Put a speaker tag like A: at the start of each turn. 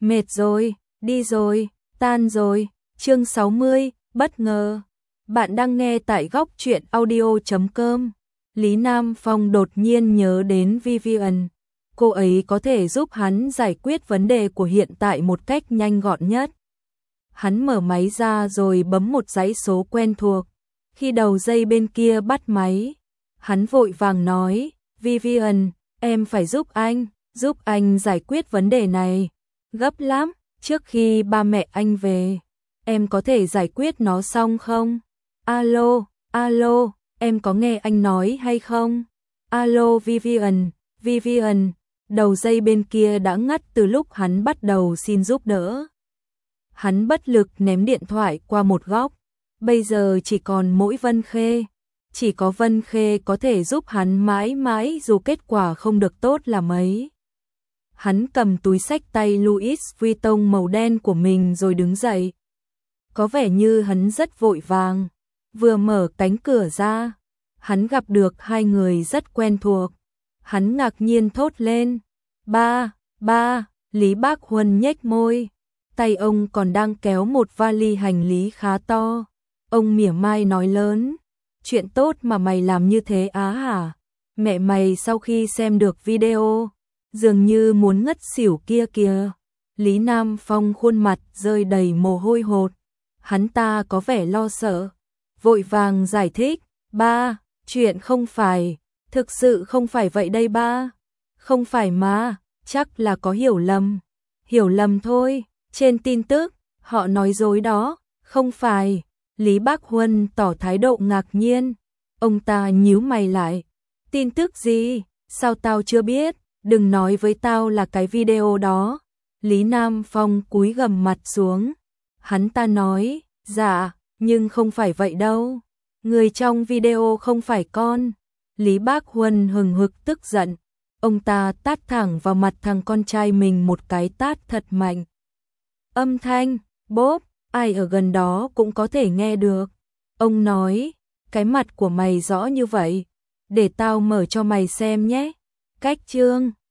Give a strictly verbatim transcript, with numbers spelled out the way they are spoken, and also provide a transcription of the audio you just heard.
A: Mệt rồi, đi rồi, tan rồi. Chương sáu mươi, bất ngờ. Bạn đang nghe tại góc truyện audio chấm com. Lý Nam Phong đột nhiên nhớ đến Vivian. Cô ấy có thể giúp hắn giải quyết vấn đề của hiện tại một cách nhanh gọn nhất. Hắn mở máy ra rồi bấm một dãy số quen thuộc. Khi đầu dây bên kia bắt máy, hắn vội vàng nói, Vivian, em phải giúp anh, giúp anh giải quyết vấn đề này. Gấp lắm, trước khi ba mẹ anh về, em có thể giải quyết nó xong không? Alo, alo, em có nghe anh nói hay không? Alo Vivian, Vivian, đầu dây bên kia đã ngắt từ lúc hắn bắt đầu xin giúp đỡ. Hắn bất lực ném điện thoại qua một góc, bây giờ chỉ còn mỗi Vân Khê. Chỉ có Vân Khê có thể giúp hắn mãi mãi dù kết quả không được tốt là mấy. Hắn cầm túi xách tay Louis Vuitton màu đen của mình rồi đứng dậy. Có vẻ như hắn rất vội vàng. Vừa mở cánh cửa ra, hắn gặp được hai người rất quen thuộc. Hắn ngạc nhiên thốt lên, ba, ba, Lý Bác Huân nhếch môi. Tay ông còn đang kéo một vali hành lý khá to. Ông mỉa mai nói lớn, chuyện tốt mà mày làm như thế á hả? Mẹ mày sau khi xem được video, dường như muốn ngất xỉu kia kìa. Lý Nam Phong khuôn mặt rơi đầy mồ hôi hột. Hắn ta có vẻ lo sợ, vội vàng giải thích, ba, chuyện không phải, thực sự không phải vậy đây ba. Không phải mà, chắc là có hiểu lầm. Hiểu lầm thôi, trên tin tức, họ nói dối đó, không phải. Lý Bác Huân tỏ thái độ ngạc nhiên. Ông ta nhíu mày lại. Tin tức gì? Sao tao chưa biết? Đừng nói với tao là cái video đó. Lý Nam Phong cúi gằm mặt xuống. Hắn ta nói, dạ, nhưng không phải vậy đâu. Người trong video không phải con. Lý Bác Huân hừng hực tức giận. Ông ta tát thẳng vào mặt thằng con trai mình một cái tát thật mạnh. Âm thanh, bốp, ai ở gần đó cũng có thể nghe được. Ông nói, cái mặt của mày rõ như vậy, để tao mở cho mày xem nhé. Cách chương